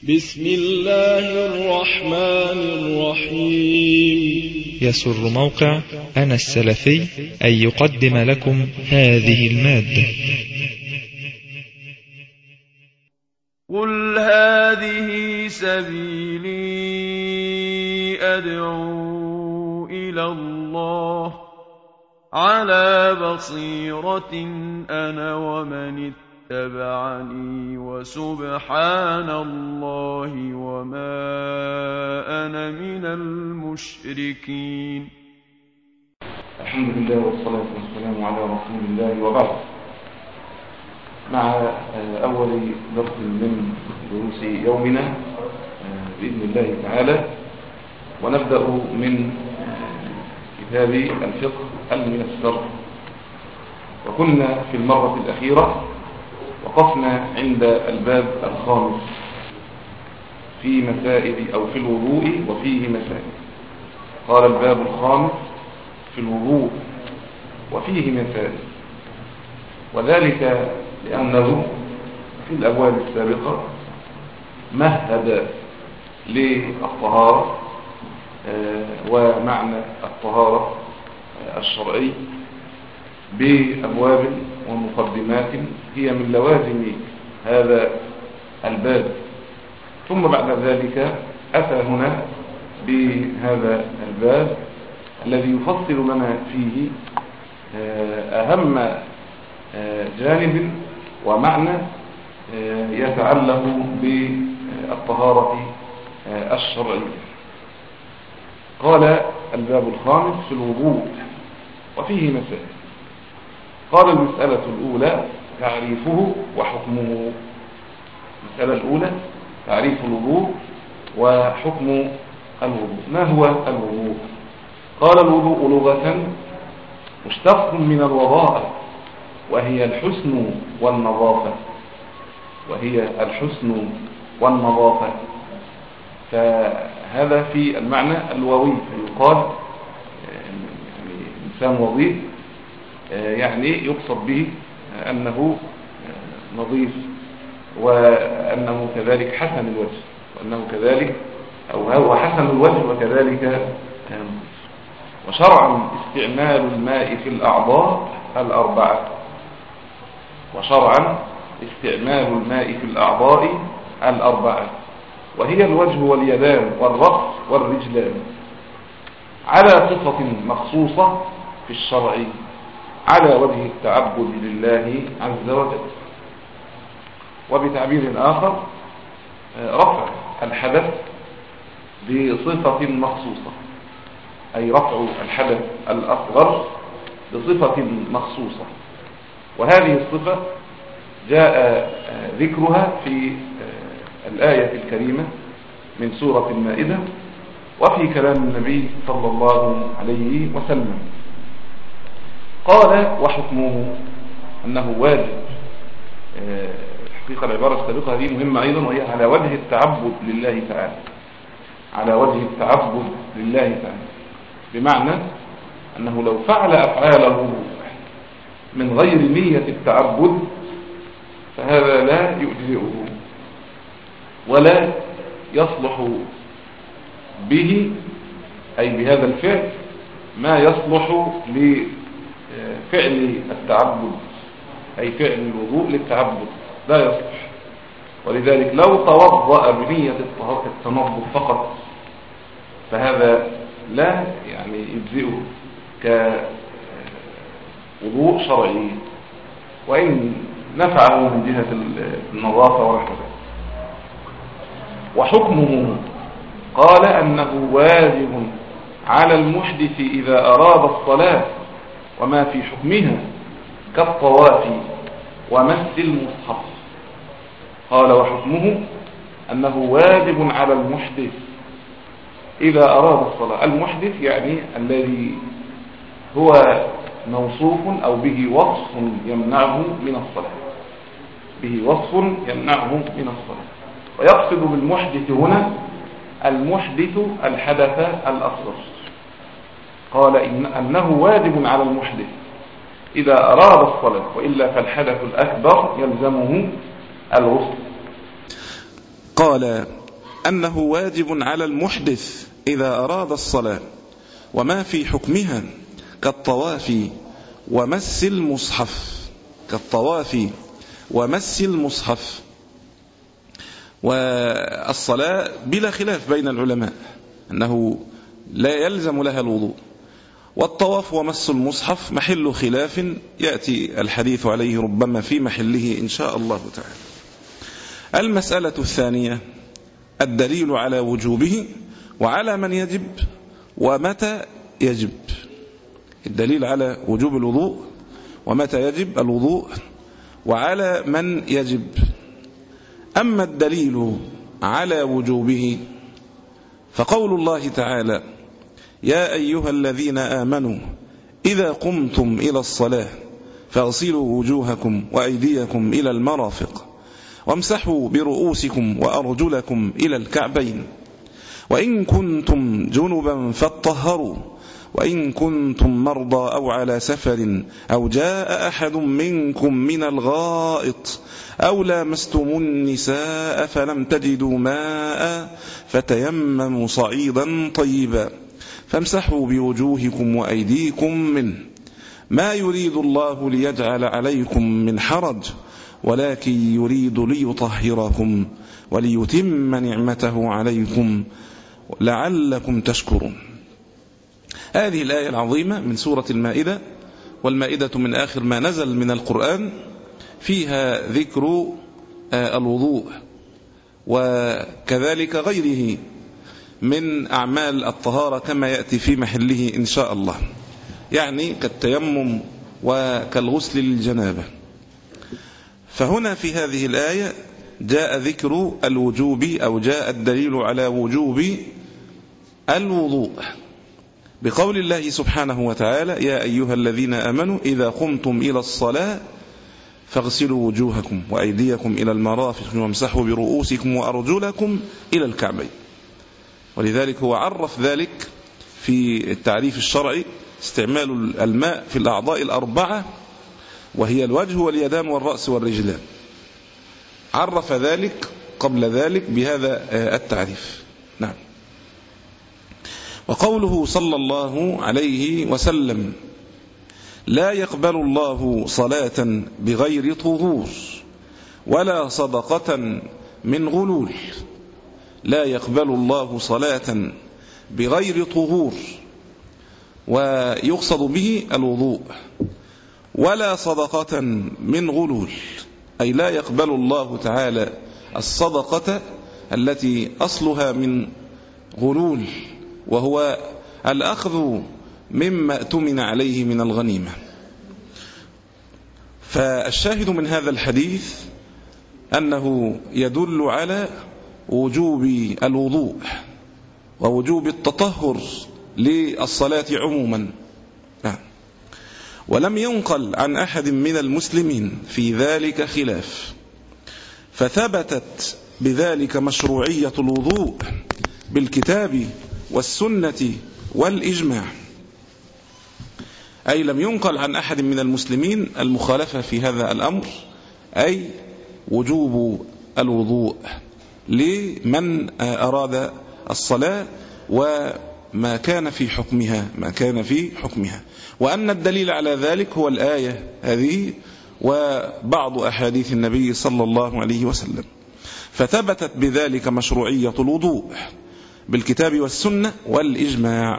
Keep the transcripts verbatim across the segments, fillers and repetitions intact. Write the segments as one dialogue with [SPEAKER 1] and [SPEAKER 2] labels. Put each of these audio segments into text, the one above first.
[SPEAKER 1] بسم الله الرحمن الرحيم.
[SPEAKER 2] يسر موقع أنا السلفي أن يقدم لكم هذه المادة.
[SPEAKER 3] قل هذه سبيلي أدعو إلى الله على بصيرة أنا ومن اتبعني وسبحان الله وما أنا من المشركين.
[SPEAKER 4] الحمد لله والصلاة والسلام على رسول الله وبعد. مع أول درس من دروس يومنا بإذن الله تعالى، ونبدأ من كتاب الفقه الميسر. وكنا في المرة الأخيرة وقفنا عند الباب الخامس في مسائل أو في الوضوء وفيه مسائل. قال الباب الخامس في الوضوء وفيه مسائل، وذلك لأنه في الأبواب السابقة مهد للطهارة ومعنى الطهارة الشرعي بأبواب ومقدمات هي من لوازم هذا الباب، ثم بعد ذلك أتى هنا بهذا الباب الذي يفصل لنا فيه أهم جانب ومعنى يتعلق بالطهارة الشرعية. قال الباب الخامس في الوضوء وفيه مسائل. قال المسألة الأولى تعريفه وحكمه. المسألة الأولى تعريف الوضوء وحكم الوضوء. ما هو الوضوء؟ قال الوضوء لغة مشتق من الوضاءة، وهي الحسن والنظافة وهي الحسن والنظافة فهذا في المعنى اللغوي، فيقال يعني إنسان وظيف، يعني يقصد به أنه نظيف، وأنه كذلك حسن الوجه، وأنه كذلك أو هو حسن الوجه وكذلك نظيف. وشرعا استعمال الماء في الأعضاء الأربعة وشرعا استعمال الماء في الأعضاء الأربعة وهي الوجه واليدان والرأس والرجلان على صفة مخصوصة في الشرع على وجه التعبد لله عز وجل. وبتعبير آخر رفع الحدث بصفة مخصوصة، أي رفع الحدث الأصغر بصفة مخصوصة، وهذه الصفة جاء ذكرها في الآية الكريمة من سورة المائدة وفي كلام النبي صلى الله عليه وسلم. قال وحكمه أنه واجب. حقيقة العبارة السابقة هذه مهمة أيضا، وهي على وجه التعبد لله تعالى، على وجه التعبد لله تعالى، بمعنى أنه لو فعل أفعاله من غير نية التعبد فهذا لا يؤجزئه ولا يصلح به، أي بهذا الفعل ما يصلح لفعل التعبد، أي فعل الوضوء للتعبد لا يصلح. ولذلك لو توضأ بنية التنظف فقط فهذا لا يعني يجزئه كوضوء شرعي، وإن نفعه من جهة النظافة ونحو ذلك. وحكمه قال أنه واجب على المحدث إذا أراد الصلاة وما في حكمها كالطواف ومس المصحف. قال وحكمه أنه واجب على المحدث إذا أراد الصلاة. المحدث يعني الذي هو موصوف أو به وصف يمنعه من الصلاة، به وصف يمنعه من الصلاة. ويقصد بالمحدث هنا المحدث الحدث الأصغر. قال إن أنه واجب على المحدث إذا أراد الصلاة، وإلا فالحدث الأكبر يلزمه الغسل. قال أنه واجب على المحدث إذا أراد الصلاة وما في حكمها كالطواف ومس المصحف كالطواف ومس المصحف. والصلاة بلا خلاف بين العلماء أنه لا يلزم لها الوضوء، والطواف ومس المصحف محل خلاف يأتي الحديث عليه ربما في محله إن شاء الله تعالى. المسألة الثانية الدليل على وجوبه وعلى من يجب ومتى يجب. الدليل على وجوب الوضوء ومتى يجب الوضوء وعلى من يجب. أما الدليل على وجوبه فقول الله تعالى: يا أيها الذين آمنوا إذا قمتم إلى الصلاة فاغسلوا وجوهكم وأيديكم إلى المرافق وامسحوا برؤوسكم وأرجلكم إلى الكعبين وإن كنتم جنبا فاطهروا وإن كنتم مرضى أو على سفر أو جاء أحد منكم من الغائط أو لامستم النساء فلم تجدوا ماء فتيمموا صعيدا طيبا فامسحوا بوجوهكم وأيديكم منه ما يريد الله ليجعل عليكم من حرج ولكن يريد ليطهركم وليتم نعمته عليكم لعلكم تشكرون. هذه الآية العظيمة من سورة المائدة، والمائدة من آخر ما نزل من القرآن، فيها ذكر الوضوء وكذلك غيره من أعمال الطهارة كما يأتي في محله إن شاء الله، يعني كالتيمم وكالغسل للجنابة. فهنا في هذه الآية جاء ذكر الوجوب أو جاء الدليل على وجوب الوضوء بقول الله سبحانه وتعالى: يا أيها الذين آمنوا إذا قمتم إلى الصلاة فاغسلوا وجوهكم وأيديكم إلى المرافق وامسحوا برؤوسكم وأرجلكم إلى الكعبين. ولذلك هو عرف ذلك في التعريف الشرعي استعمال الماء في الأعضاء الأربعة وهي الوجه واليدان والرأس والرجلان، عرف ذلك قبل ذلك بهذا التعريف. نعم. وقوله صلى الله عليه وسلم: لا يقبل الله صلاة بغير طهور ولا صدقة من غلول. لا يقبل الله صلاة بغير طهور، ويقصد به الوضوء، ولا صدقة من غلول، أي لا يقبل الله تعالى الصدقة التي أصلها من غلول، وهو الأخذ مما اؤتمن عليه من الغنيمة. فالشاهد من هذا الحديث أنه يدل على وجوب الوضوء ووجوب التطهر للصلاة عموما. ولم ينقل عن أحد من المسلمين في ذلك خلاف، فثبتت بذلك مشروعية الوضوء بالكتاب والسنة والإجماع. أي لم ينقل عن أحد من المسلمين المخالفة في هذا الأمر، أي وجوب الوضوء لمن أراد الصلاة وما كان في حكمها ما كان في حكمها وأن الدليل على ذلك هو الآية هذه وبعض أحاديث النبي صلى الله عليه وسلم. فثبتت بذلك مشروعية الوضوء بالكتاب والسنة والإجماع.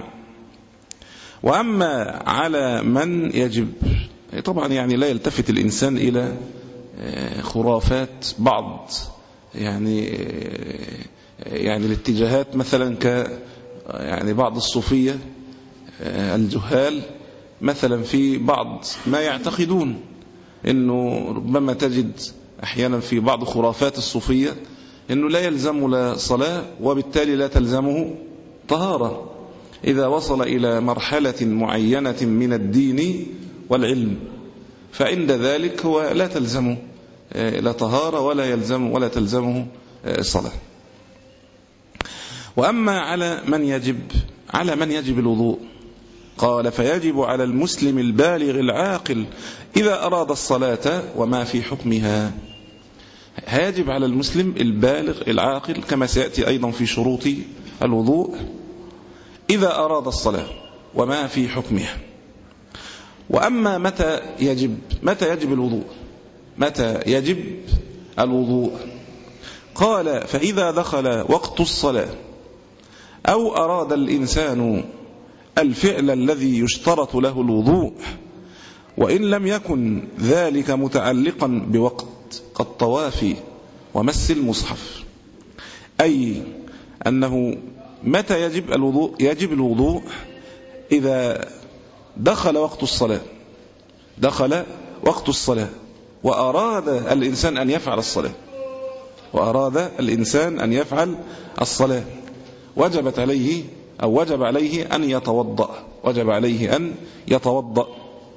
[SPEAKER 4] وأما على من يجب، طبعا يعني لا يلتفت الإنسان إلى خرافات بعض يعني يعني الاتجاهات، مثلا ك يعني بعض الصوفية الجهال مثلا في بعض ما يعتقدون انه ربما تجد احيانا في بعض خرافات الصوفية انه لا يلزم لا صلاة وبالتالي لا تلزمه طهارة اذا وصل الى مرحلة معينة من الدين والعلم، فعند ذلك هو لا تلزمه لا طهارة ولا يلزم ولا تلزمه صلاة. وأما على من يجب على من يجب الوضوء، قال: فيجب على المسلم البالغ العاقل إذا أراد الصلاة وما في حكمها. يجب على المسلم البالغ العاقل كما سيأتي أيضا في شروط الوضوء إذا أراد الصلاة وما في حكمها. وأما متى يجب متى يجب الوضوء متى يجب الوضوء قال فإذا دخل وقت الصلاة أو أراد الإنسان الفعل الذي يشترط له الوضوء وإن لم يكن ذلك متعلقا بوقت كالطواف ومس المصحف، أي أنه متى يجب الوضوء يجب الوضوء إذا دخل وقت الصلاة دخل وقت الصلاة وأراد الإنسان أن يفعل الصلاة وأراد الإنسان أن يفعل الصلاة وجبت عليه أو وجب عليه أن يتوضأ وجب عليه أن يتوضأ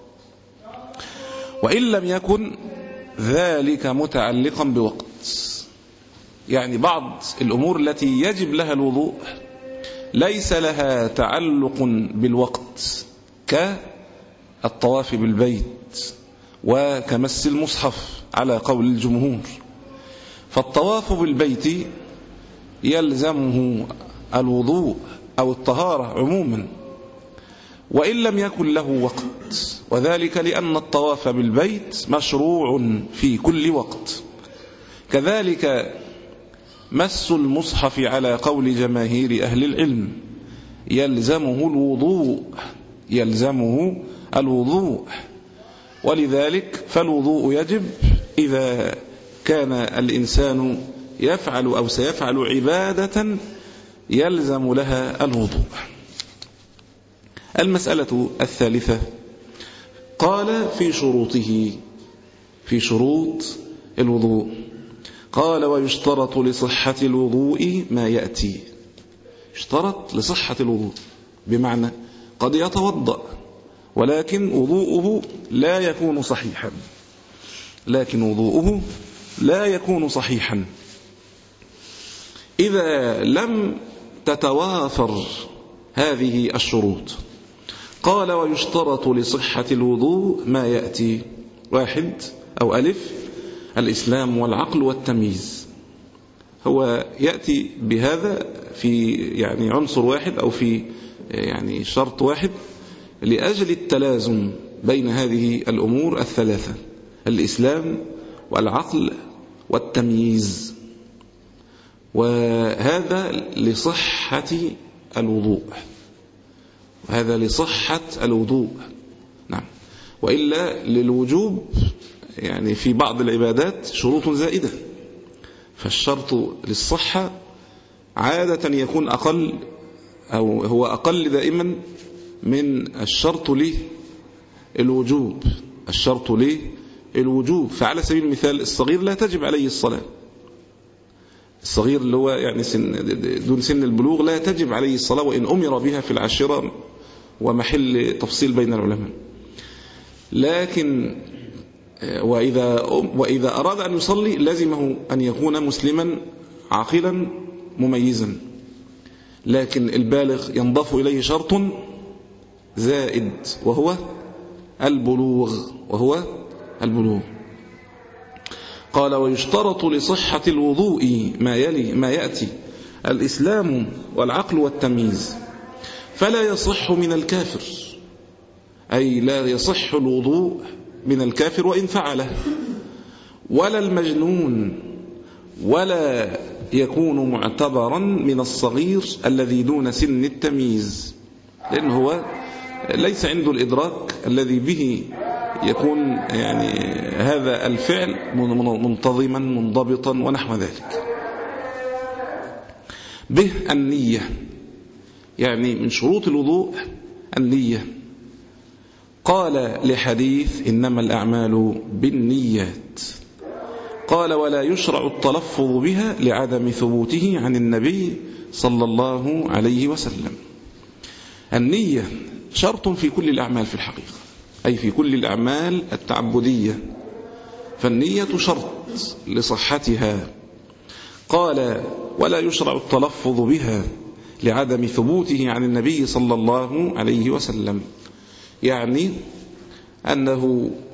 [SPEAKER 4] وإن لم يكن ذلك متعلقا بوقت. يعني بعض الأمور التي يجب لها الوضوء ليس لها تعلق بالوقت كالطواف بالبيت وكمس المصحف على قول الجمهور. فالطواف بالبيت يلزمه الوضوء أو الطهارة عموما وإن لم يكن له وقت، وذلك لأن الطواف بالبيت مشروع في كل وقت. كذلك مس المصحف على قول جماهير أهل العلم يلزمه الوضوء يلزمه الوضوء ولذلك فالوضوء يجب إذا كان الإنسان يفعل أو سيفعل عبادة يلزم لها الوضوء. المسألة الثالثة قال في شروطه في شروط الوضوء قال ويشترط لصحة الوضوء ما يأتي. اشترط لصحة الوضوء بمعنى قد يتوضأ ولكن وضوءه لا يكون صحيحا لكن وضوءه لا يكون صحيحا إذا لم تتوافر هذه الشروط. قال ويشترط لصحة الوضوء ما يأتي: واحد أو ألف الإسلام والعقل والتمييز. هو يأتي بهذا في يعني عنصر واحد أو في يعني شرط واحد لأجل التلازم بين هذه الأمور الثلاثة: الإسلام والعقل والتمييز. وهذا لصحة الوضوء وهذا لصحة الوضوء نعم. وإلا للوجوب يعني في بعض العبادات شروط زائدة، فالشرط للصحة عادة يكون أقل أو هو أقل دائما من الشرط للوجوب الشرط للوجوب. فعلى سبيل المثال الصغير لا تجب عليه الصلاة، الصغير اللي هو يعني سن دون سن البلوغ لا تجب عليه الصلاة وإن أمر بها في العاشرة، ومحل تفصيل بين العلماء. لكن وإذا, وإذا أراد أن يصلي لازمه أن يكون مسلما عاقلا مميزا. لكن البالغ ينضاف إليه شرط زائد وهو البلوغ وهو البلوغ. قال ويشترط لصحة الوضوء ما يلي ما يأتي: الإسلام والعقل والتمييز. فلا يصح من الكافر، أي لا يصح الوضوء من الكافر وإن فعله، ولا المجنون، ولا يكون معتبرا من الصغير الذي دون سن التمييز، لأنه هو ليس عنده الإدراك الذي به يكون يعني هذا الفعل منتظما منضبطا ونحو ذلك. به النية، يعني من شروط الوضوء النية. قال لحديث إنما الأعمال بالنيات. قال ولا يشرع التلفظ بها لعدم ثبوته عن النبي صلى الله عليه وسلم. النية شرط في كل الأعمال في الحقيقة، أي في كل الأعمال التعبدية، فالنية شرط لصحتها. قال ولا يشرع التلفظ بها لعدم ثبوته عن النبي صلى الله عليه وسلم، يعني أنه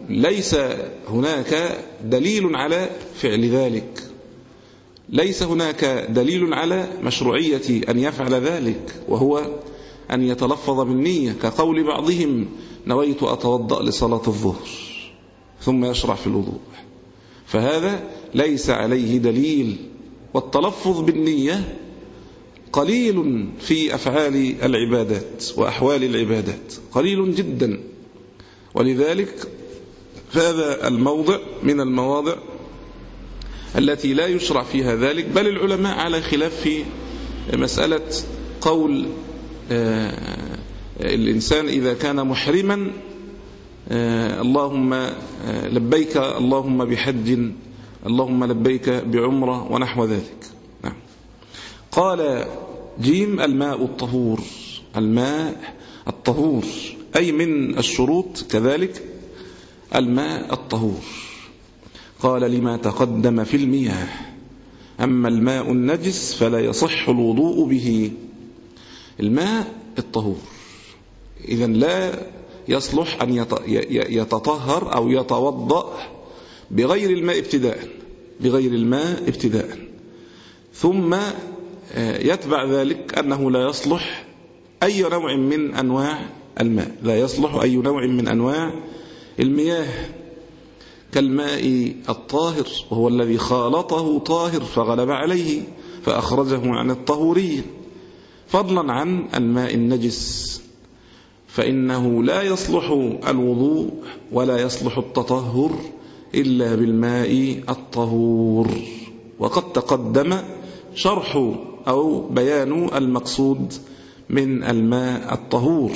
[SPEAKER 4] ليس هناك دليل على فعل ذلك، ليس هناك دليل على مشروعية أن يفعل ذلك، وهو أن يتلفظ بالنية، كقول بعضهم نويت أتوضأ لصلاة الظهر ثم يشرع في الوضوء، فهذا ليس عليه دليل. والتلفظ بالنية قليل في أفعال العبادات وأحوال العبادات، قليل جدا. ولذلك فهذا الموضع من المواضع التي لا يشرع فيها ذلك، بل العلماء على خلاف في مسألة قول آه الإنسان إذا كان محرما آه اللهم آه لبيك اللهم بحج، اللهم لبيك بعمرة ونحو ذلك. نعم. قال جيم الماء الطهور، الماء الطهور أي من الشروط كذلك الماء الطهور. قال لما تقدم في المياه، أما الماء النجس فلا يصح الوضوء به. الماء الطهور إذن لا يصلح أن يتطهر أو يتوضأ بغير الماء ابتداء، بغير الماء ابتداء. ثم يتبع ذلك أنه لا يصلح أي نوع من أنواع الماء، لا يصلح أي نوع من أنواع المياه، كالماء الطاهر وهو الذي خالطه طاهر فغلب عليه فأخرجه عن الطهورية، فضلا عن الماء النجس، فإنه لا يصلح الوضوء ولا يصلح التطهر إلا بالماء الطهور. وقد تقدم شرح أو بيان المقصود من الماء الطهور.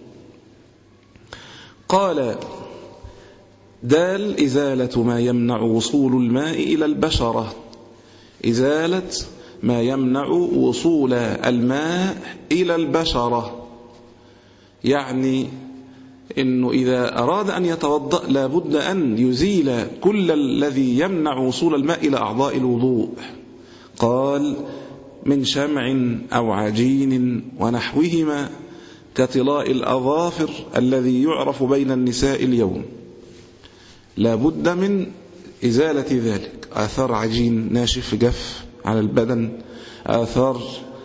[SPEAKER 4] قال دال إزالة ما يمنع وصول الماء إلى البشرة، إزالة ما يمنع وصول الماء إلى البشرة، يعني إنه إذا أراد أن يتوضأ لابد أن يزيل كل الذي يمنع وصول الماء إلى أعضاء الوضوء. قال من شمع أو عجين ونحوهما كطلاء الأظافر الذي يعرف بين النساء اليوم، لابد من إزالة ذلك. آثار عجين ناشف جف على البدن، آثار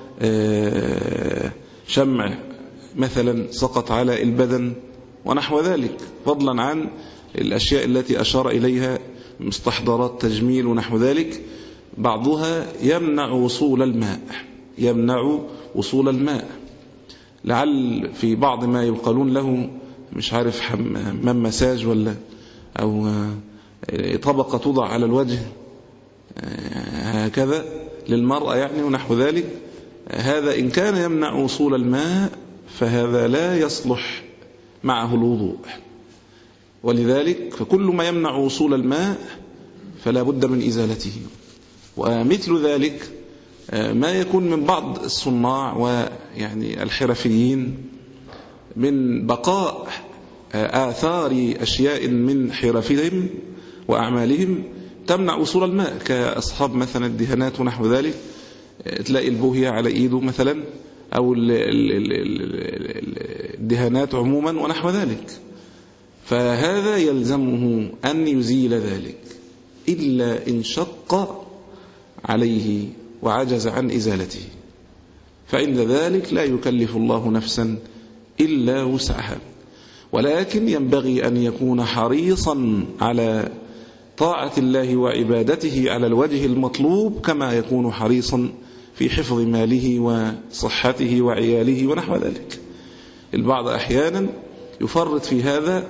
[SPEAKER 4] شمع مثلا سقط على البدن ونحو ذلك، فضلا عن الأشياء التي أشار إليها مستحضرات تجميل ونحو ذلك، بعضها يمنع وصول الماء، يمنع وصول الماء. لعل في بعض ما يقالون له مش عارف حمام مساج ولا أو طبقة توضع على الوجه هكذا للمرأة يعني ونحو ذلك، هذا إن كان يمنع وصول الماء فهذا لا يصلح معه الوضوء. ولذلك فكل ما يمنع وصول الماء فلا بد من إزالته. ومثل ذلك ما يكون من بعض الصناع ويعني الحرفيين من بقاء آثار أشياء من حرفهم وأعمالهم تمنع وصول الماء، كأصحاب مثلا الدهانات ونحو ذلك، تلاقي البوهية على إيده مثلا أو الدهانات عموما ونحو ذلك، فهذا يلزمه أن يزيل ذلك إلا إن شق عليه وعجز عن إزالته، فعند ذلك لا يكلف الله نفسا إلا وسعها. ولكن ينبغي أن يكون حريصا على طاعة الله وعبادته على الوجه المطلوب، كما يكون حريصا في حفظ ماله وصحته وعياله ونحو ذلك. البعض أحيانا يفرط في هذا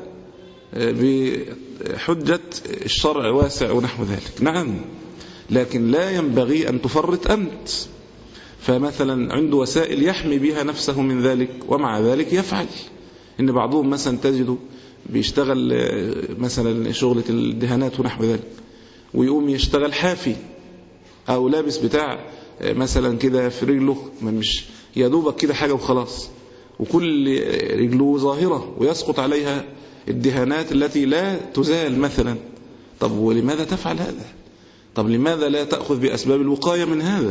[SPEAKER 4] بحجة الشرع واسع ونحو ذلك، نعم، لكن لا ينبغي أن تفرط أنت. فمثلا عنده وسائل يحمي بها نفسه من ذلك ومع ذلك يفعل. إن بعضهم مثلا تجده بيشتغل مثلا شغلة الدهانات ونحو ذلك ويقوم يشتغل حافي أو لابس بتاع مثلا كده في رجله، مش يدوبك كده حاجة وخلاص، وكل رجله ظاهرة ويسقط عليها الدهانات التي لا تزال مثلا. طب ولماذا تفعل هذا؟ طب لماذا لا تأخذ بأسباب الوقاية من هذا؟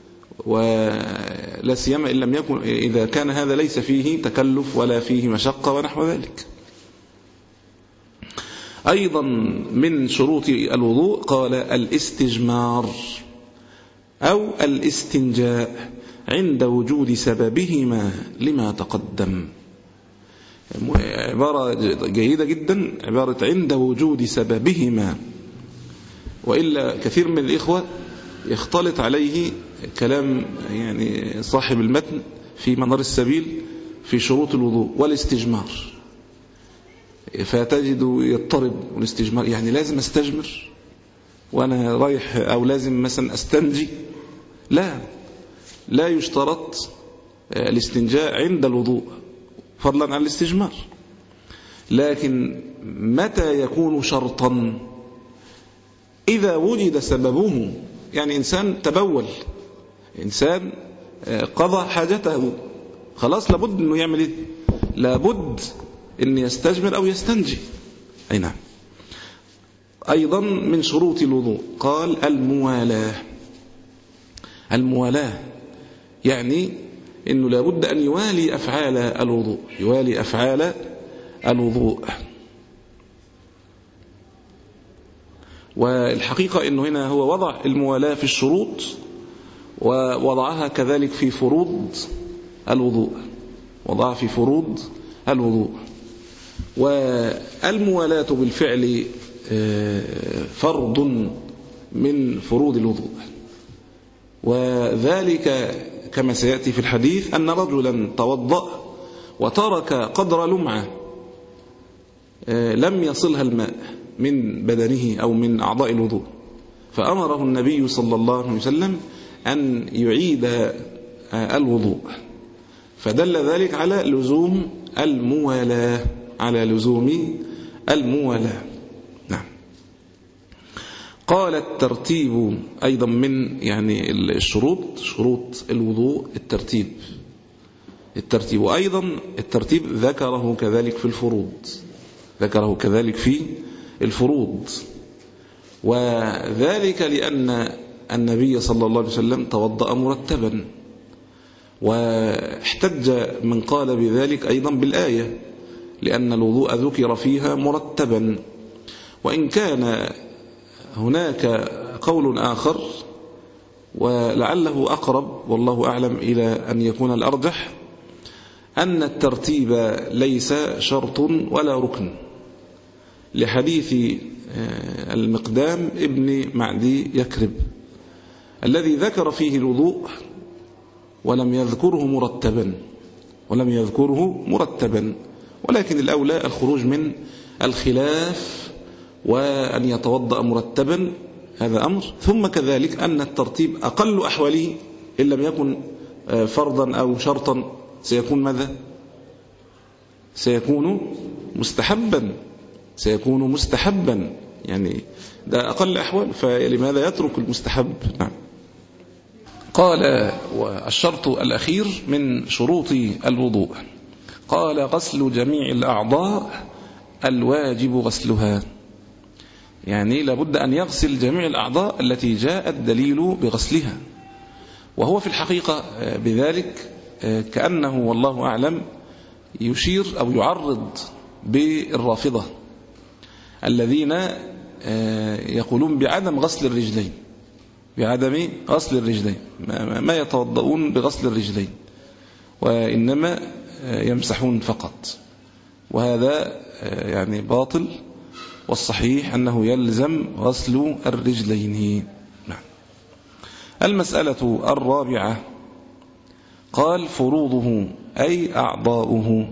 [SPEAKER 4] ولا سيما إن لم يكن إذا كان هذا ليس فيه تكلف ولا فيه مشقة ونحو ذلك. أيضا من شروط الوضوء قال الاستجمار أو الاستنجاء عند وجود سببهما لما تقدم. عبارة جيدة جدا، عبارة عند وجود سببهما، وإلا كثير من الإخوة يختلط عليه كلام يعني صاحب المتن في منار السبيل في شروط الوضوء والاستجمار، فتجد يضطرب. والاستجمار يعني لازم استجمر وأنا رايح، أو لازم مثلا استنجي؟ لا، لا يشترط الاستنجاء عند الوضوء فضلا عن الاستجمار. لكن متى يكون شرطا؟ إذا وجد سببه. يعني إنسان تبول، إنسان قضى حاجته، خلاص لابد أنه يعمل إيه؟ لابد أن يستجمر أو يستنجي. أي نعم. أيضا من شروط الوضوء قال الموالاة. الموالاة يعني أنه لابد أن يوالي أفعال الوضوء، يوالي أفعال الوضوء. والحقيقة أنه هنا هو وضع الموالاة في الشروط ووضعها كذلك في فروض الوضوء، وضعها في فروض الوضوء. والموالاة بالفعل فرض من فروض الوضوء، وذلك كما سيأتي في الحديث أن رجلا توضأ وترك قدر لمعة لم يصلها الماء من بدنه أو من أعضاء الوضوء، فأمره النبي صلى الله عليه وسلم أن يعيد الوضوء، فدل ذلك على لزوم الموالاة، على لزوم الموالاة. نعم. قال الترتيب أيضا من يعني الشروط، شروط الوضوء الترتيب، الترتيب وأيضا الترتيب ذكره كذلك في الفروض، ذكره كذلك في الفروض. وذلك لأن النبي صلى الله عليه وسلم توضأ مرتبا، واحتج من قال بذلك أيضا بالآية، لأن الوضوء ذكر فيها مرتبا. وإن كان هناك قول آخر ولعله أقرب والله أعلم إلى أن يكون الأرجح، أن الترتيب ليس شرط ولا ركن، لحديث المقدام ابن معدي يكرب الذي ذكر فيه الوضوء ولم يذكره مرتبا، ولم يذكره مرتبا. ولكن الأولى الخروج من الخلاف وأن يتوضأ مرتبا، هذا أمر. ثم كذلك أن الترتيب أقل أحواله إن لم يكن فرضا أو شرطا سيكون ماذا؟ سيكون مستحبا، سيكون مستحبا، يعني ده أقل أحوال، فلماذا يترك المستحب؟ نعم. قال والشرط الأخير من شروط الوضوء قال غسل جميع الأعضاء الواجب غسلها، يعني لابد أن يغسل جميع الأعضاء التي جاء الدليل بغسلها. وهو في الحقيقة بذلك كأنه والله أعلم يشير أو يعرض بالرافضة الذين يقولون بعدم غسل الرجلين، بعدم غسل الرجلين، ما يتوضؤون بغسل الرجلين وإنما يمسحون فقط، وهذا يعني باطل. والصحيح أنه يلزم غسل الرجلين. نعم. المسألة الرابعة قال فروضه أي أعضاؤه،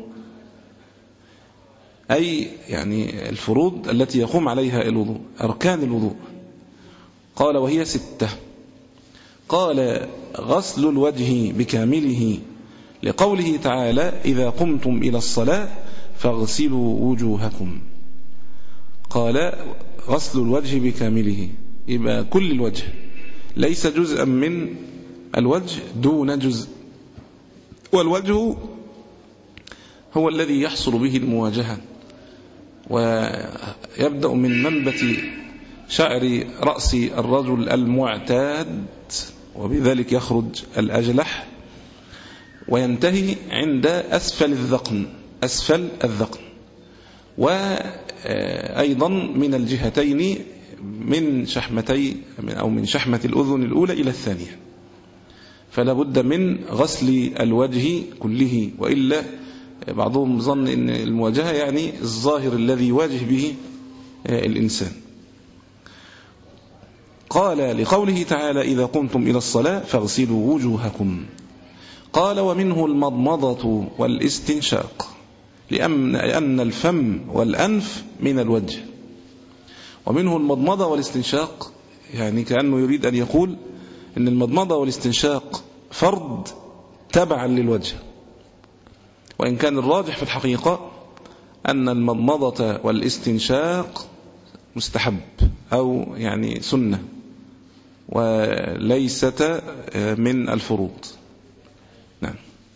[SPEAKER 4] أي يعني الفروض التي يقوم عليها الوضوء، أركان الوضوء. قال وهي ستة. قال غسل الوجه بكامله لقوله تعالى إذا قمتم إلى الصلاة فاغسلوا وجوهكم. قال غسل الوجه بكامله، يبقى كل الوجه، ليس جزءا من الوجه دون جزء. والوجه هو الذي يحصل به المواجهة، ويبدأ من منبت شعر رأس الرجل المعتاد، وبذلك يخرج الأجلح، وينتهي عند أسفل الذقن، أسفل الذقن. أيضا من الجهتين من شحمتي أو من شحمة الأذن الأولى إلى الثانية، فلا بد من غسل الوجه كله، وإلا بعضهم ظن أن المواجهة يعني الظاهر الذي يواجه به الإنسان. قال لقوله تعالى إذا قمتم إلى الصلاة فاغسلوا وجوهكم. قال ومنه المضمضة والاستنشاق، لأن الفم والأنف من الوجه. ومنه المضمضة والاستنشاق، يعني كأنه يريد أن يقول أن المضمضة والاستنشاق فرض تبعا للوجه، وإن كان الراجح في الحقيقة أن المضمضة والاستنشاق مستحب أو يعني سنة وليست من الفروض. نعم.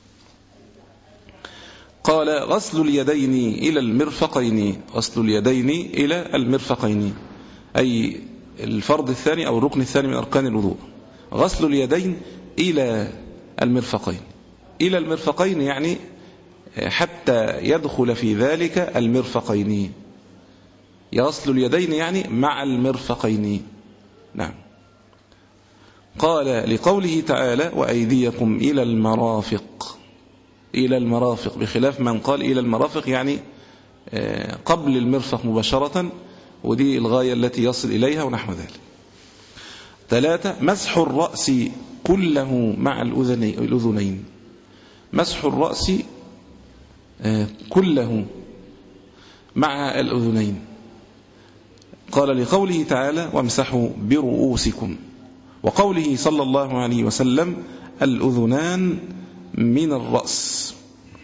[SPEAKER 4] قال غسل اليدين إلى المرفقين، غسل اليدين إلى المرفقين أي الفرض الثاني أو الركن الثاني من أركان الوضوء، غسل اليدين إلى المرفقين. إلى المرفقين يعني حتى يدخل في ذلك المرفقين، يغسل اليدين يعني مع المرفقين. نعم. قال لقوله تعالى وأيديكم إلى المرافق، إلى المرافق، بخلاف من قال إلى المرافق يعني قبل المرفق مباشرة، ودي الغاية التي يصل إليها ونحو ذلك. ثلاثة مسح الرأس كله مع الأذنين، مسح الرأس كله مع الأذنين. قال لقوله تعالى وامسحوا برؤوسكم، وقوله صلى الله عليه وسلم الأذنان من الرأس.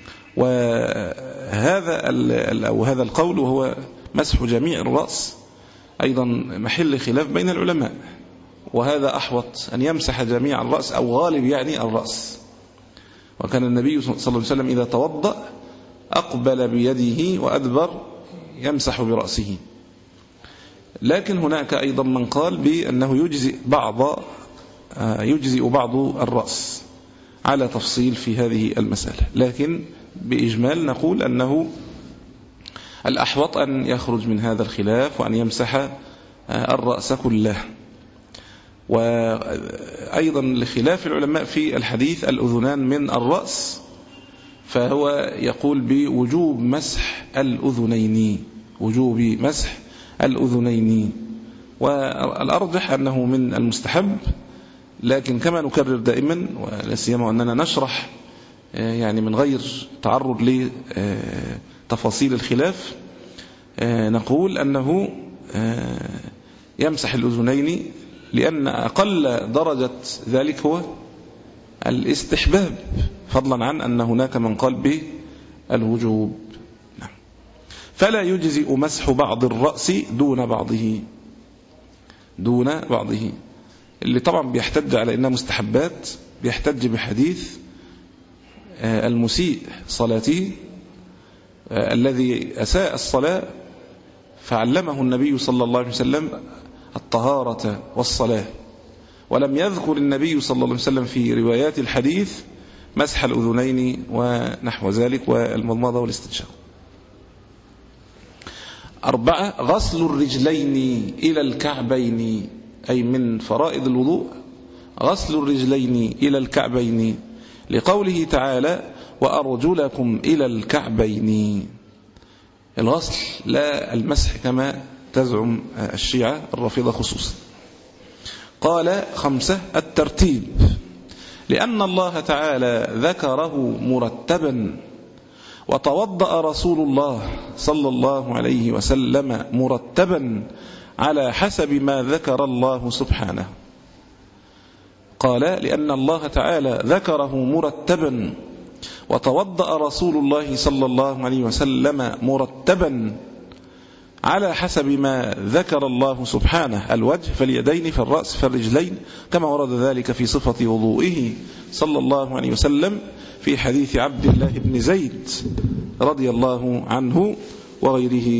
[SPEAKER 4] وهذا أو هذا القول وهو مسح جميع الرأس أيضا محل خلاف بين العلماء، وهذا أحوط أن يمسح جميع الرأس أو غالب يعني الرأس. وكان النبي صلى الله عليه وسلم إذا توضأ أقبل بيده وأدبر يمسح برأسه. لكن هناك أيضا من قال بأنه يجزئ بعض يجزئ بعض الرأس على تفصيل في هذه المسألة، لكن بإجمال نقول أنه الأحوط أن يخرج من هذا الخلاف وأن يمسح الرأس كله. وأيضا لخلاف العلماء في الحديث الأذنان من الرأس، فهو يقول بوجوب مسح الأذنين، وجوب مسح الأذنين، والأرجح أنه من المستحب. لكن كما نكرر دائما ولا سيما أننا نشرح يعني من غير تعرض لتفاصيل الخلاف، نقول أنه يمسح الأذنين، لأن أقل درجة ذلك هو الاستحباب، فضلا عن أن هناك من قال بالوجوب. فلا يجزئ مسح بعض الرأس دون بعضه، دون بعضه، اللي طبعا بيحتج على أنها مستحبات، بيحتج بحديث المسيء صلاته الذي أساء الصلاة فعلمه النبي صلى الله عليه وسلم الطهارة والصلاة، ولم يذكر النبي صلى الله عليه وسلم في روايات الحديث مسح الأذنين ونحو ذلك والمضمضة والاستنشاق. أربعة غسل الرجلين إلى الكعبين، أي من فرائض الوضوء غسل الرجلين إلى الكعبين، لقوله تعالى وأرجلكم إلى الكعبين، الغسل لا المسح كما تزعم الشيعة الرافضة خصوصا. قال خمسة الترتيب، لأن الله تعالى ذكره مرتبا، وتوضأ رسول الله صلى الله عليه وسلم مرتبا على حسب ما ذكر الله سبحانه. قال لأن الله تعالى ذكره مرتبا، وتوضأ رسول الله صلى الله عليه وسلم مرتبا على حسب ما ذكر الله سبحانه، الوجه فاليدين فالرأس فالرجلين، كما ورد ذلك في صفة وضوئه صلى الله عليه وسلم في حديث عبد الله بن زيد رضي الله عنه وغيره.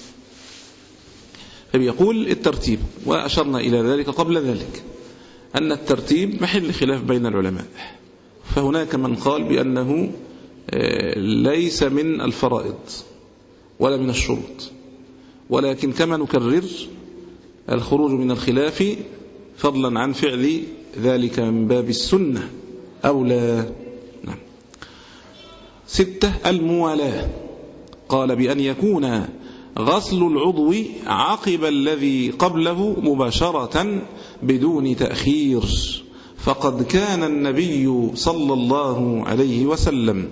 [SPEAKER 4] فبيقول الترتيب، وأشرنا إلى ذلك قبل ذلك أن الترتيب محل خلاف بين العلماء، فهناك من قال بأنه ليس من الفرائض ولا من الشروط، ولكن كما نكرر الخروج من الخلاف فضلا عن فعل ذلك من باب السنة أو لا. نعم. ستة الموالاة، قال بأن يكون غسل العضو عقب الذي قبله مباشرة بدون تأخير، فقد كان النبي صلى الله عليه وسلم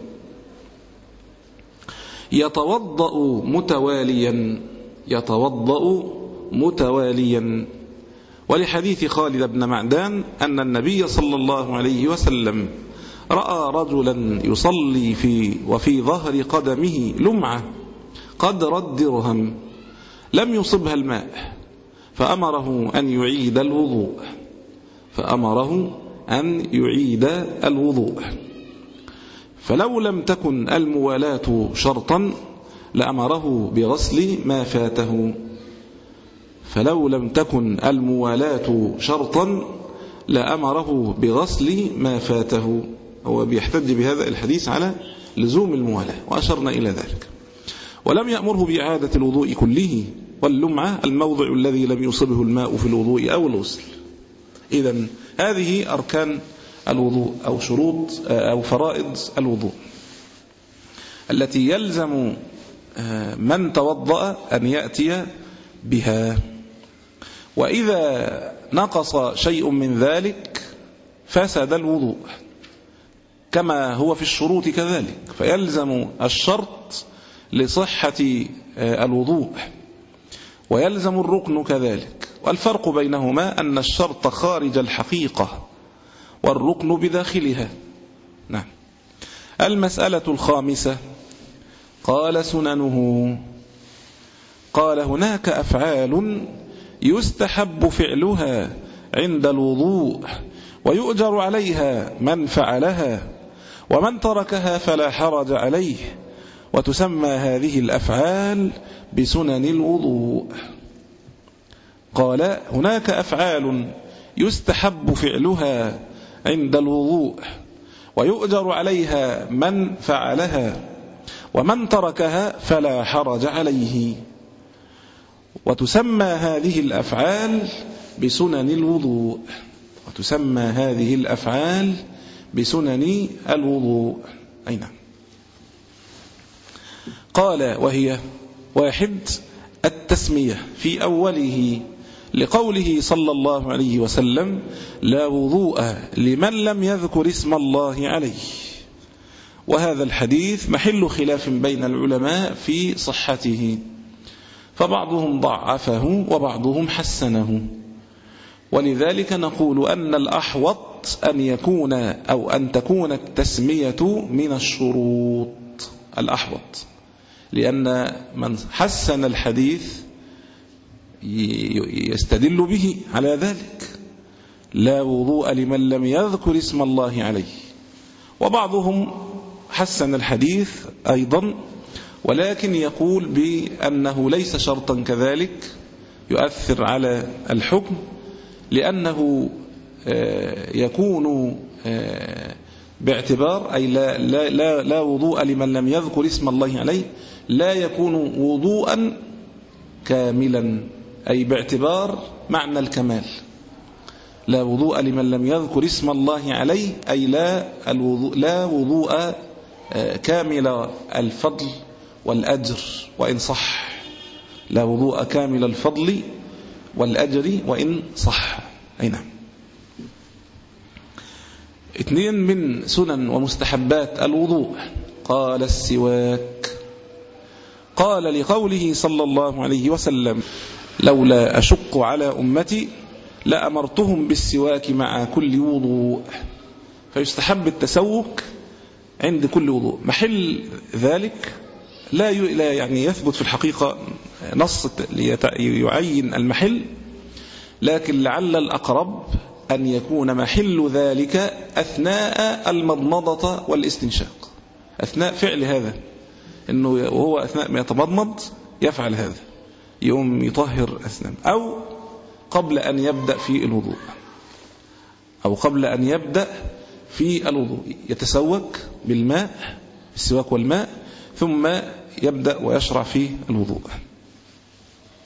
[SPEAKER 4] يتوضأ متواليا يتوضأ متواليا ولحديث خالد بن معدان أن النبي صلى الله عليه وسلم رأى رجلا يصلي في وفي ظهر قدمه لمعة قدر الدرهم لم يصبها الماء، فأمره أن يعيد الوضوء فأمره أن يعيد الوضوء فلو لم تكن الموالاة شرطا لأمره بغسل ما فاته فلو لم تكن الموالاة شرطا لأمره بغسل ما فاته. هو بيحتج بهذا الحديث على لزوم الموالاة وأشرنا إلى ذلك. ولم يأمره بإعادة الوضوء كله، واللمعة الموضع الذي لم يصبه الماء في الوضوء أو الغسل. إذن هذه أركان الوضوء أو شروط أو فرائض الوضوء التي يلزم من توضأ أن يأتي بها، وإذا نقص شيء من ذلك فسد الوضوء كما هو في الشروط كذلك، فيلزم الشرط لصحة الوضوء ويلزم الركن كذلك. والفرق بينهما أن الشرط خارج الحقيقة والركن بداخلها. نعم. المسألة الخامسة قال سننه، قال هناك أفعال يستحب فعلها عند الوضوء ويؤجر عليها من فعلها، ومن تركها فلا حرج عليه، وتسمى هذه الأفعال بسنن الوضوء. قال هناك أفعال يستحب فعلها عند الوضوء ويؤجر عليها من فعلها، ومن تركها فلا حرج عليه، وتسمى هذه الأفعال بسنن الوضوء وتسمى هذه الأفعال بسنن الوضوء. أين؟ قال وهي: واحد التسمية في أوله لقوله صلى الله عليه وسلم: لا وضوء لمن لم يذكر اسم الله عليه. وهذا الحديث محل خلاف بين العلماء في صحته، فبعضهم ضعفه وبعضهم حسنه، ولذلك نقول أن الأحوط أن يكون أو أن تكون التسمية من الشروط الأحوط، لأن من حسن الحديث يستدل به على ذلك: لا وضوء لمن لم يذكر اسم الله عليه. وبعضهم حسن الحديث أيضا، ولكن يقول بأنه ليس شرطا كذلك يؤثر على الحكم، لأنه يكون باعتبار أي لا, لا, لا, لا وضوء لمن لم يذكر اسم الله عليه لا يكون وضوءا كاملا، أي باعتبار معنى الكمال. لا وضوء لمن لم يذكر اسم الله عليه أي لا, الوضوء لا وضوء كامل الفضل والأجر وإن صح، لا وضوء كامل الفضل والأجر وإن صح. أي نعم. اثنين من سنن ومستحبات الوضوء قال السواك. قال لقوله صلى الله عليه وسلم: لولا أشق على أمتي لأمرتهم بالسواك مع كل وضوء. فيستحب التسوك عند كل وضوء. محل ذلك لا يعني يثبت في الحقيقة نص يعين المحل، لكن لعل الأقرب أن يكون محل ذلك أثناء المضمضة والاستنشاق، أثناء فعل هذا، إنه وهو أثناء ما يتمضمض يفعل هذا، يوم يطهر أسنان، أو قبل أن يبدأ في الوضوء أو قبل أن يبدأ في الوضوء يتسوك بالماء، السواك والماء، ثم يبدأ ويشرع في الوضوء.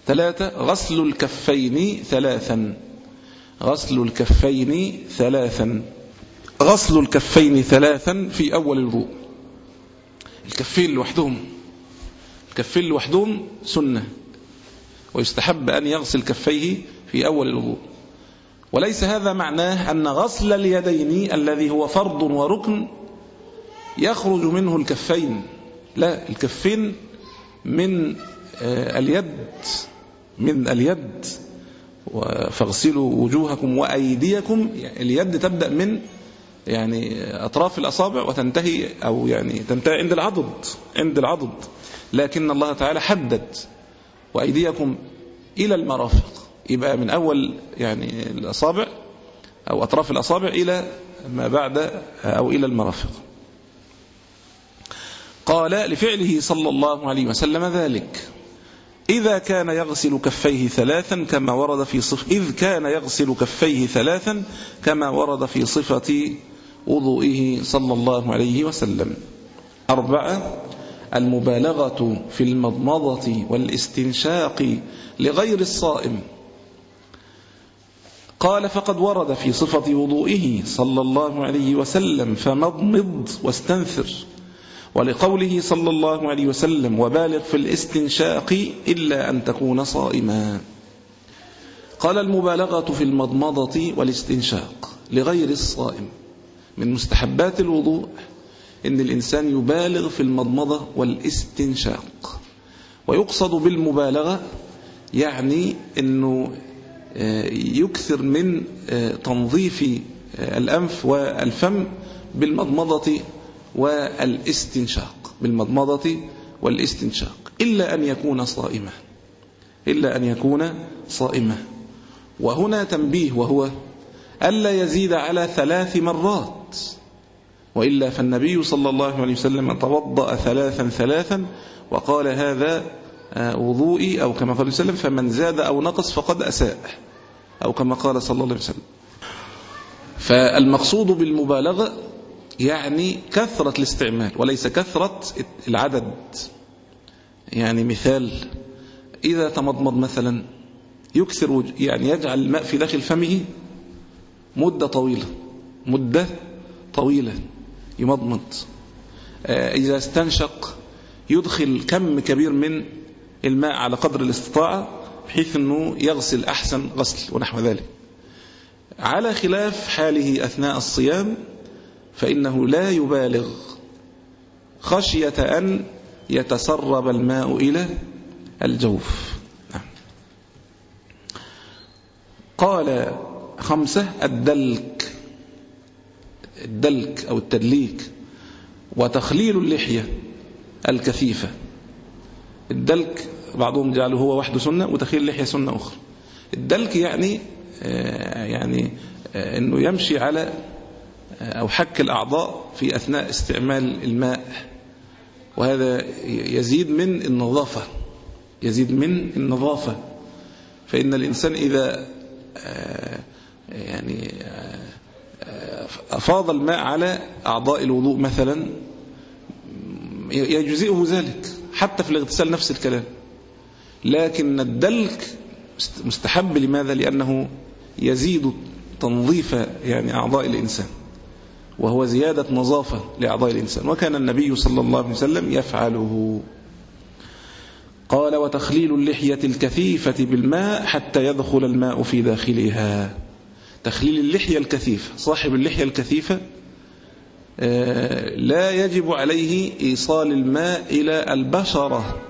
[SPEAKER 4] ثلاثة غسل الكفين ثلاثا غسل الكفين ثلاثا غسل الكفين ثلاثا في أول الوضوء. الكفين لوحدهم الكفين لوحدهم سنة، ويستحب أن يغسل كفيه في أول الوضوء. وليس هذا معناه أن غسل اليدين الذي هو فرض وركن يخرج منه الكفين، لا، الكفين من اليد من اليد فاغسلوا وجوهكم وأيديكم. اليد تبدأ من يعني أطراف الأصابع وتنتهي أو يعني تنتهي عند العضد عند العضد لكن الله تعالى حدد وأيديكم إلى المرافق، يبقى من أول يعني الأصابع أو أطراف الأصابع إلى ما بعد أو إلى المرافق. قال لفعله صلى الله عليه وسلم ذلك إذا كان يغسل كفيه ثلاثا كما ورد في صفة إذ كان يغسل كفيه ثلاثا كما ورد في صفة وضوئه صلى الله عليه وسلم. أربعة المبالغة في المضمضة والاستنشاق لغير الصائم. قال فقد ورد في صفة وضوئه صلى الله عليه وسلم فمضمض واستنثر، ولقوله صلى الله عليه وسلم وبالغ في الاستنشاق إلا أن تكون صائما. قال المبالغة في المضمضة والاستنشاق لغير الصائم من مستحبات الوضوء إن الإنسان يبالغ في المضمضة والاستنشاق. ويقصد بالمبالغة يعني أنه يكثر من تنظيف الأنف والفم بالمضمضة والاستنشاق بالمضمضة والاستنشاق إلا أن يكون صائما إلا أن يكون صائما. وهنا تنبيه وهو ألا يزيد على ثلاث مرات، وإلا فالنبي صلى الله عليه وسلم توضأ ثلاثا ثلاثا وقال هذا وضوئي أو كما قال وسلم فمن زاد أو نقص فقد أساء أو كما قال صلى الله عليه وسلم. فالمقصود بالمبالغة يعني كثرة الاستعمال وليس كثرة العدد. يعني مثال إذا تمضمض مثلا يكثر يعني يجعل الماء في داخل فمه مدة طويلة مدة طويلة يمضمض. إذا استنشق يدخل كم كبير من الماء على قدر الاستطاعة بحيث أنه يغسل أحسن غسل ونحو ذلك، على خلاف حاله أثناء الصيام فإنه لا يبالغ خشية أن يتسرب الماء إلى الجوف. قال خمسة الدلك الدلك أو التدليك وتخليل اللحية الكثيفة. الدلك بعضهم جعله هو وحده سنة وتخليل اللحية سنة أخرى. الدلك يعني آه يعني آه أنه يمشي على آه أو حك الأعضاء في أثناء استعمال الماء، وهذا يزيد من النظافة يزيد من النظافة فإن الإنسان إذا آه يعني آه أفاض الماء على أعضاء الوضوء مثلا يجزئه ذلك حتى في الاغتسال نفس الكلام. لكن الدلك مستحب لماذا؟ لأنه يزيد تنظيف يعني أعضاء الإنسان وهو زيادة نظافة لأعضاء الإنسان، وكان النبي صلى الله عليه وسلم يفعله. قال وتخليل اللحية الكثيفة بالماء حتى يدخل الماء في داخلها. تخليل اللحية الكثيفة، صاحب اللحية الكثيفة لا يجب عليه إيصال الماء إلى البشرة،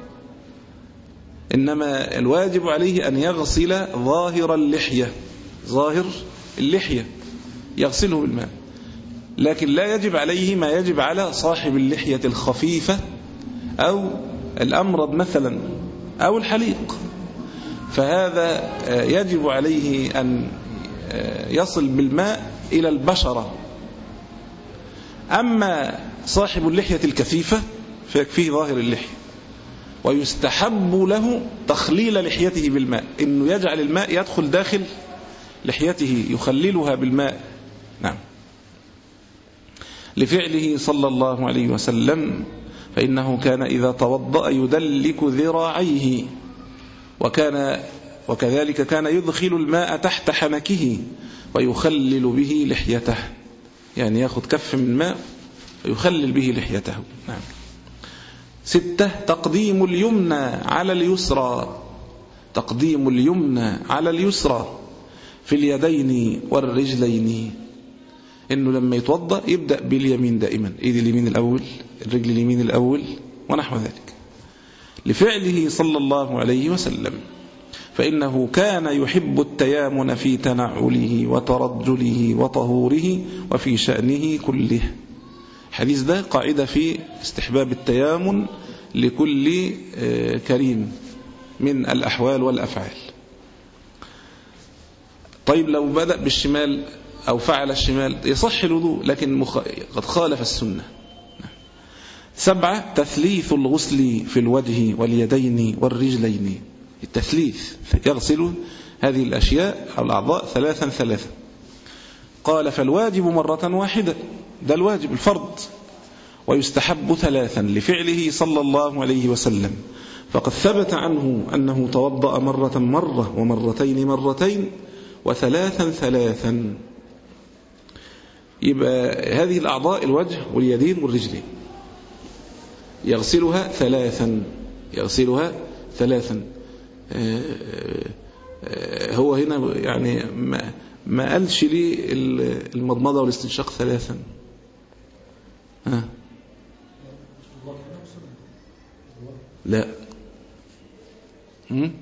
[SPEAKER 4] إنما الواجب عليه أن يغسل ظاهر اللحية ظاهر اللحية يغسله بالماء، لكن لا يجب عليه ما يجب على صاحب اللحية الخفيفة أو الأمرض مثلا أو الحليق، فهذا يجب عليه أن يصل بالماء إلى البشرة. أما صاحب اللحية الكثيفة فيكفيه ظاهر اللحية، ويستحب له تخليل لحيته بالماء، إنه يجعل الماء يدخل داخل لحيته يخللها بالماء. نعم، لفعله صلى الله عليه وسلم فإنه كان إذا توضأ يدلك ذراعيه وكان وكذلك كان يدخل الماء تحت حنكه ويخلل به لحيته، يعني يأخذ كف من الماء ويخلل به لحيته. نعم. ستة تقديم اليمنى على اليسرى، تقديم اليمنى على اليسرى في اليدين والرجلين، إنه لما يتوضأ يبدأ باليمين دائما، إيد اليمين الأول، الرجل اليمين الأول ونحو ذلك، لفعله صلى الله عليه وسلم، فإنه كان يحب التيامن في تنعله وترجله وطهوره وفي شأنه كله. الحديث ده قاعدة في استحباب التيامن لكل كريم من الأحوال والأفعال. طيب لو بدأ بالشمال أو فعل الشمال يصح الوضوء، لكن قد خالف السنة. سبعة تثليث الغسل في الوجه واليدين والرجلين، التثليث يغسل هذه الأشياء أو الأعضاء ثلاثا ثلاثا. قال فالواجب مرة واحدة، ده الواجب الفرض، ويستحب ثلاثا لفعله صلى الله عليه وسلم، فقد ثبت عنه أنه توضأ مرة مرة ومرتين مرتين وثلاثا ثلاثا. يبقى هذه الأعضاء الوجه واليدين والرجلين يغسلها ثلاثا، يغسلها ثلاثا. هو هنا يعني ما, ما قالش لي المضمضة والاستنشاق ثلاثا. ها لا هم؟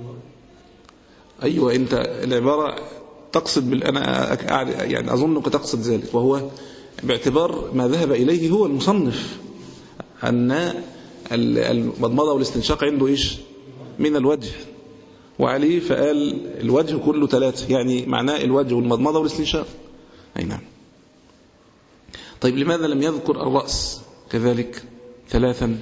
[SPEAKER 4] أيوة أنت العبارة تقصد بال... أنا يعني أظنك تقصد ذلك، وهو باعتبار ما ذهب إليه هو المصنف أن المضمضة والاستنشاق عنده إيش من الوجه وعليه، فقال الوجه كله ثلاثة، يعني معناه الوجه والمضمضة والاستنشاق. أي نعم. طيب لماذا لم يذكر الرأس كذلك ثلاثا؟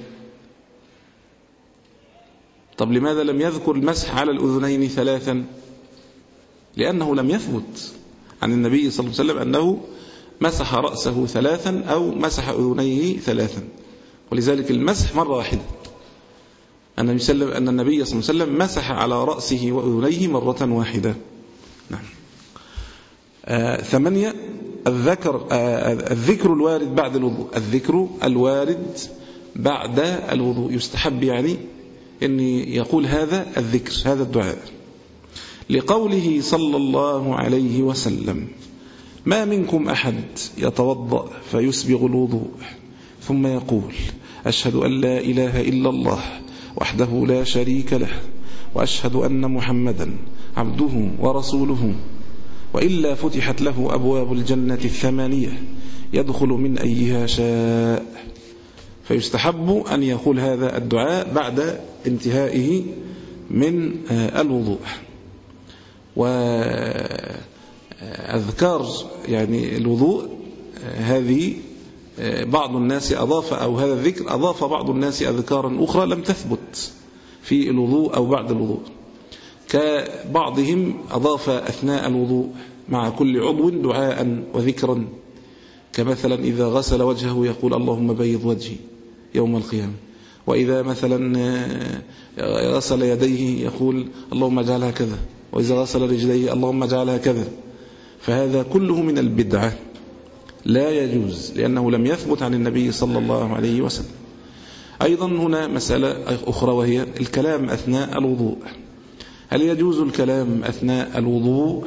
[SPEAKER 4] طب لماذا لم يذكر المسح على الأذنين ثلاثا؟ لأنه لم يثبت عن النبي صلى الله عليه وسلم أنه مسح رأسه ثلاثا أو مسح أذنيه ثلاثا، ولذلك المسح مرة واحدة. أن النبي صلى الله عليه وسلم مسح على رأسه وأذنيه مرة واحدة. نعم. آه ثمانية الذكر آه الذكر الوارد بعد الوضوء، الذكر الوارد بعد الوضوء يستحب يعني أن يقول هذا الذكر، هذا الدعاء، لقوله صلى الله عليه وسلم ما منكم أحد يتوضأ فيسبغ الوضوء ثم يقول أشهد أن لا إله إلا الله وحده لا شريك له وأشهد أن محمدا عبده ورسوله، وإلا فتحت له أبواب الجنة الثمانية يدخل من أيها شاء. فيستحب أن يقول هذا الدعاء بعد انتهائه من الوضوء. وأذكار يعني الوضوء هذه بعض الناس أضاف أو هذا الذكر أضاف بعض الناس أذكارا أخرى لم تثبت في الوضوء أو بعد الوضوء، كبعضهم أضاف أثناء الوضوء مع كل عضو دعاء وذكرا، كمثلا إذا غسل وجهه يقول اللهم بيض وجهي يوم القيامة، وإذا مثلا غسل يديه يقول اللهم اجعلها كذا، وإذا غسل رجليه اللهم اجعلها كذا. فهذا كله من البدعة لا يجوز، لأنه لم يثبت عن النبي صلى الله عليه وسلم. أيضا هنا مسألة أخرى وهي الكلام أثناء الوضوء. هل يجوز الكلام أثناء الوضوء؟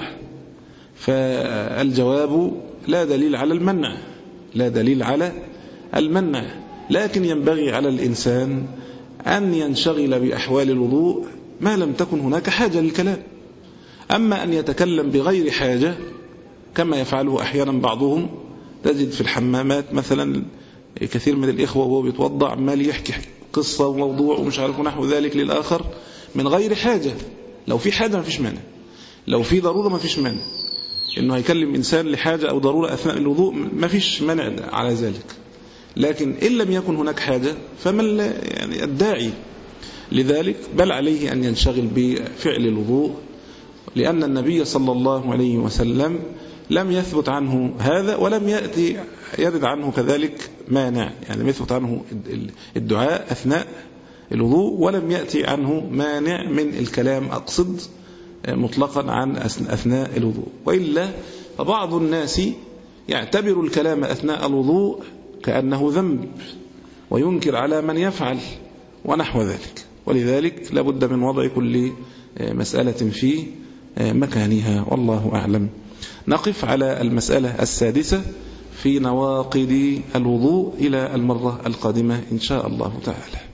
[SPEAKER 4] فالجواب لا دليل على المنع، لا دليل على المنع، لكن ينبغي على الإنسان أن ينشغل بأحوال الوضوء ما لم تكن هناك حاجة للكلام. أما أن يتكلم بغير حاجة كما يفعله أحيانا بعضهم، تجد في الحمامات مثلا كثير من الإخوة وهو بيتوضع عمال يحكي قصة وموضوع ومش عارف نحو ذلك للآخر من غير حاجة. لو في حاجة ما فيش مانع، لو في ضرورة ما فيش مانع إنه هيكلم إنسان لحاجة أو ضرورة أثناء الوضوء، ما فيش مانع على ذلك. لكن إن لم يكن هناك حاجة فمن يعني الداعي لذلك بل عليه أن ينشغل بفعل الوضوء، لأن النبي صلى الله عليه وسلم لم يثبت عنه هذا، ولم يأتي يرد عنه كذلك مانع، يعني لم يثبت عنه الدعاء أثناء
[SPEAKER 5] الوضوء، ولم يأتي عنه مانع من الكلام أقصد مطلقا عن أثناء الوضوء. وإلا فبعض الناس يعتبر الكلام أثناء الوضوء كأنه ذنب وينكر على من يفعل ونحو ذلك، ولذلك لابد من وضع كل مسألة في مكانها، والله أعلم. نقف على المسألة السادسة في نواقض الوضوء إلى المرة القادمة إن شاء الله تعالى.